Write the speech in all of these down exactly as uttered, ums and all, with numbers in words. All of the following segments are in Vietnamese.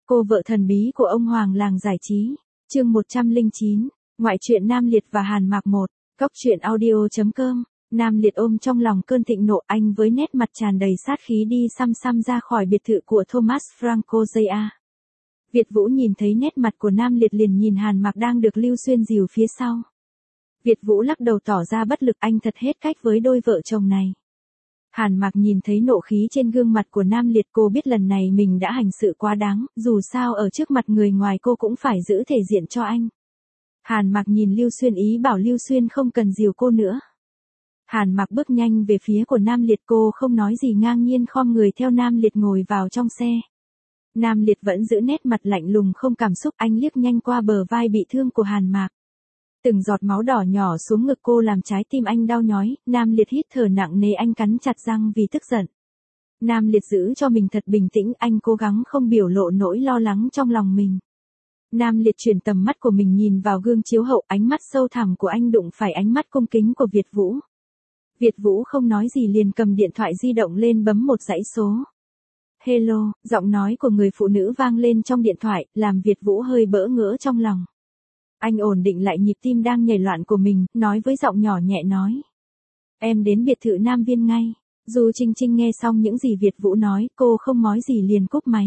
Cô vợ thần bí của ông Hoàng làng giải trí. Chương một trăm lẻ chín. Ngoại truyện Nam Liệt và Hàn Mạc một. Góc truyện audio chấm com. Nam Liệt ôm trong lòng cơn thịnh nộ, anh với nét mặt tràn đầy sát khí đi xăm xăm ra khỏi biệt thự của Thomas Franco J A. Việt Vũ nhìn thấy nét mặt của Nam Liệt liền nhìn Hàn Mạc đang được Lưu Xuyên dìu phía sau. Việt Vũ lắc đầu tỏ ra bất lực, anh thật hết cách với đôi vợ chồng này. Hàn Mạc nhìn thấy nộ khí trên gương mặt của Nam Liệt, cô biết lần này mình đã hành sự quá đáng, dù sao ở trước mặt người ngoài cô cũng phải giữ thể diện cho anh. Hàn Mạc nhìn Lưu Xuyên ý bảo Lưu Xuyên không cần dìu cô nữa. Hàn Mạc bước nhanh về phía của Nam Liệt, cô không nói gì ngang nhiên khom người theo Nam Liệt ngồi vào trong xe. Nam Liệt vẫn giữ nét mặt lạnh lùng không cảm xúc, anh liếc nhanh qua bờ vai bị thương của Hàn Mạc. Từng giọt máu đỏ nhỏ xuống ngực cô làm trái tim anh đau nhói, Nam Liệt hít thở nặng nề, anh cắn chặt răng vì tức giận. Nam Liệt giữ cho mình thật bình tĩnh, anh cố gắng không biểu lộ nỗi lo lắng trong lòng mình. Nam Liệt chuyển tầm mắt của mình nhìn vào gương chiếu hậu, ánh mắt sâu thẳm của anh đụng phải ánh mắt cung kính của Việt Vũ. Việt Vũ không nói gì liền cầm điện thoại di động lên bấm một dãy số. Hello, giọng nói của người phụ nữ vang lên trong điện thoại, làm Việt Vũ hơi bỡ ngỡ trong lòng. Anh ổn định lại nhịp tim đang nhảy loạn của mình, nói với giọng nhỏ nhẹ nói. Em đến biệt thự Nam Viên ngay. Du Trinh Trinh nghe xong những gì Việt Vũ nói, cô không nói gì liền cúp máy.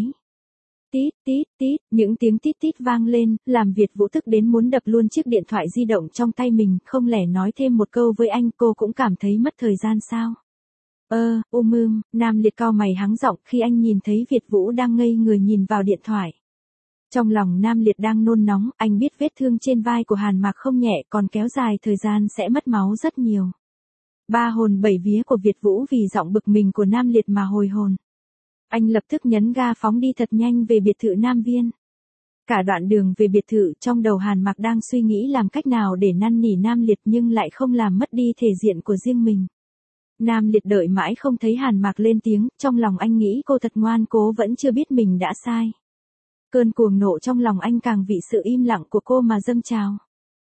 Tít, tít, tít, những tiếng tít tít vang lên, làm Việt Vũ tức đến muốn đập luôn chiếc điện thoại di động trong tay mình, không lẽ nói thêm một câu với anh, cô cũng cảm thấy mất thời gian sao? Ơ, uh, u mương, Nam Liệt cau mày hắng giọng khi anh nhìn thấy Việt Vũ đang ngây người nhìn vào điện thoại. Trong lòng Nam Liệt đang nôn nóng, anh biết vết thương trên vai của Hàn Mạc không nhẹ, còn kéo dài thời gian sẽ mất máu rất nhiều. Ba hồn bảy vía của Việt Vũ vì giọng bực mình của Nam Liệt mà hồi hồn. Anh lập tức nhấn ga phóng đi thật nhanh về biệt thự Nam Viên. Cả đoạn đường về biệt thự, trong đầu Hàn Mạc đang suy nghĩ làm cách nào để năn nỉ Nam Liệt nhưng lại không làm mất đi thể diện của riêng mình. Nam Liệt đợi mãi không thấy Hàn Mạc lên tiếng, trong lòng anh nghĩ cô thật ngoan cố vẫn chưa biết mình đã sai. Cơn cuồng nộ trong lòng anh càng vì sự im lặng của cô mà dâng trào.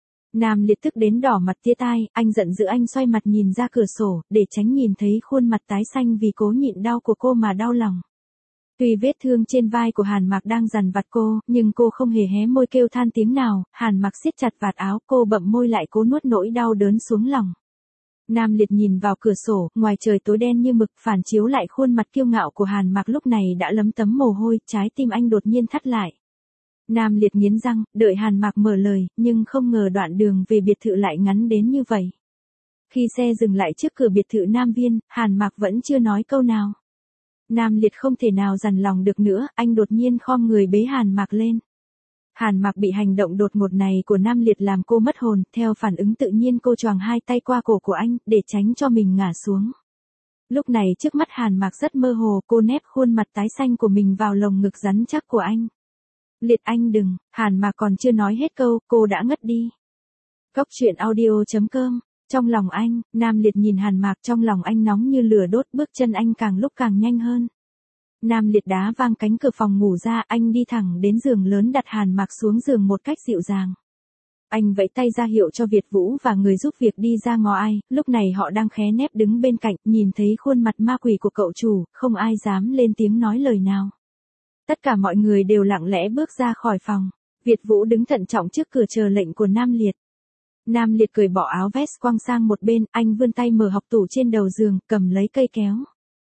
Nam Liệt tức đến đỏ mặt tía tai, anh giận dữ anh xoay mặt nhìn ra cửa sổ, để tránh nhìn thấy khuôn mặt tái xanh vì cố nhịn đau của cô mà đau lòng. Tuy vết thương trên vai của Hàn Mạc đang dằn vặt cô, nhưng cô không hề hé môi kêu than tiếng nào, Hàn Mạc siết chặt vạt áo, cô bậm môi lại cố nuốt nỗi đau đớn xuống lòng. Nam Liệt nhìn vào cửa sổ, ngoài trời tối đen như mực, phản chiếu lại khuôn mặt kiêu ngạo của Hàn Mạc lúc này đã lấm tấm mồ hôi, trái tim anh đột nhiên thắt lại. Nam Liệt nghiến răng, đợi Hàn Mạc mở lời, nhưng không ngờ đoạn đường về biệt thự lại ngắn đến như vậy. Khi xe dừng lại trước cửa biệt thự Nam Viên, Hàn Mạc vẫn chưa nói câu nào. Nam Liệt không thể nào dằn lòng được nữa, anh đột nhiên khom người bế Hàn Mạc lên. Hàn Mạc bị hành động đột ngột này của Nam Liệt làm cô mất hồn, theo phản ứng tự nhiên cô choàng hai tay qua cổ của anh, để tránh cho mình ngã xuống. Lúc này trước mắt Hàn Mạc rất mơ hồ, cô nép khuôn mặt tái xanh của mình vào lồng ngực rắn chắc của anh. Liệt anh đừng, Hàn Mạc còn chưa nói hết câu, cô đã ngất đi. Góc truyện audio chấm com. Trong lòng anh, Nam Liệt nhìn Hàn Mạc, trong lòng anh nóng như lửa đốt, bước chân anh càng lúc càng nhanh hơn. Nam Liệt đá vang cánh cửa phòng ngủ ra, anh đi thẳng đến giường lớn đặt Hàn Mạc xuống giường một cách dịu dàng. Anh vẫy tay ra hiệu cho Việt Vũ và người giúp việc đi ra ngó ai, lúc này họ đang khé nép đứng bên cạnh, nhìn thấy khuôn mặt ma quỷ của cậu chủ, không ai dám lên tiếng nói lời nào. Tất cả mọi người đều lặng lẽ bước ra khỏi phòng, Việt Vũ đứng thận trọng trước cửa chờ lệnh của Nam Liệt. Nam Liệt cởi bỏ áo vest quăng sang một bên, anh vươn tay mở hộc tủ trên đầu giường, cầm lấy cây kéo.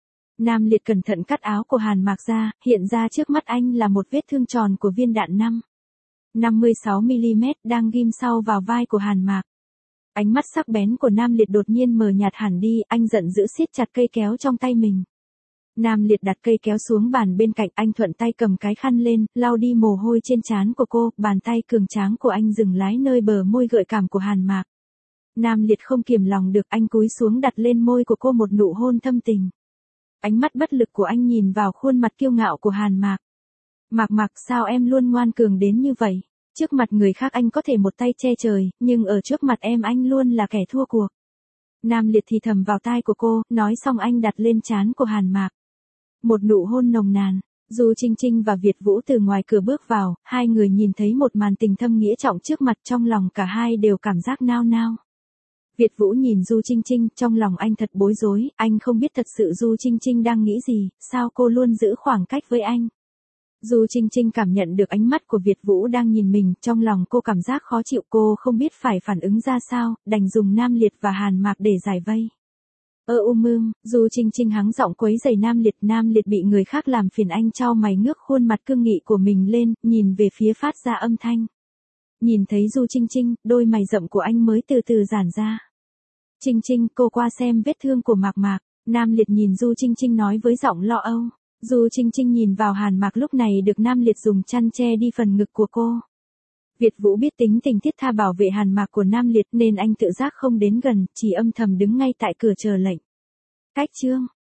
Nam Liệt cẩn thận cắt áo của Hàn Mạc ra, hiện ra trước mắt anh là một vết thương tròn của viên đạn năm. năm mươi sáu mi li mét đang ghim sau vào vai của Hàn Mạc. Ánh mắt sắc bén của Nam Liệt đột nhiên mờ nhạt hẳn đi, anh giận dữ siết chặt cây kéo trong tay mình. Nam Liệt đặt cây kéo xuống bàn bên cạnh, anh thuận tay cầm cái khăn lên, lau đi mồ hôi trên trán của cô, bàn tay cường tráng của anh dừng lái nơi bờ môi gợi cảm của Hàn Mạc. Nam Liệt không kiềm lòng được, anh cúi xuống đặt lên môi của cô một nụ hôn thâm tình. Ánh mắt bất lực của anh nhìn vào khuôn mặt kiêu ngạo của Hàn Mạc. Mạc Mạc, sao em luôn ngoan cường đến như vậy? Trước mặt người khác anh có thể một tay che trời, nhưng ở trước mặt em anh luôn là kẻ thua cuộc. Nam Liệt thì thầm vào tai của cô, nói xong anh đặt lên trán của Hàn Mạc. Một nụ hôn nồng nàn. Du Trinh Trinh và Việt Vũ từ ngoài cửa bước vào, hai người nhìn thấy một màn tình thâm nghĩa trọng trước mặt, trong lòng cả hai đều cảm giác nao nao. Việt Vũ nhìn Du Trinh Trinh, trong lòng anh thật bối rối, anh không biết thật sự Du Trinh Trinh đang nghĩ gì, sao cô luôn giữ khoảng cách với anh. Du Trinh Trinh cảm nhận được ánh mắt của Việt Vũ đang nhìn mình, trong lòng cô cảm giác khó chịu, cô không biết phải phản ứng ra sao, đành dùng Nam Liệt và Hàn Mạc để giải vây. Ơ u mương, Du Trinh Trinh hắng giọng quấy giày Nam Liệt, Nam Liệt bị người khác làm phiền, anh chau mày ngước khuôn mặt cương nghị của mình lên, nhìn về phía phát ra âm thanh. Nhìn thấy Du Trinh Trinh, đôi mày rậm của anh mới từ từ giãn ra. Trinh Trinh, cô qua xem vết thương của Mạc Mạc. Nam Liệt nhìn Du Trinh Trinh nói với giọng lo âu. Du Trinh Trinh nhìn vào Hàn Mạc lúc này được Nam Liệt dùng chăn che đi phần ngực của cô. Việt Vũ biết tính tình thiết tha bảo vệ Hàn Mạc của Nam Liệt nên anh tự giác không đến gần, chỉ âm thầm đứng ngay tại cửa chờ lệnh. Cách chương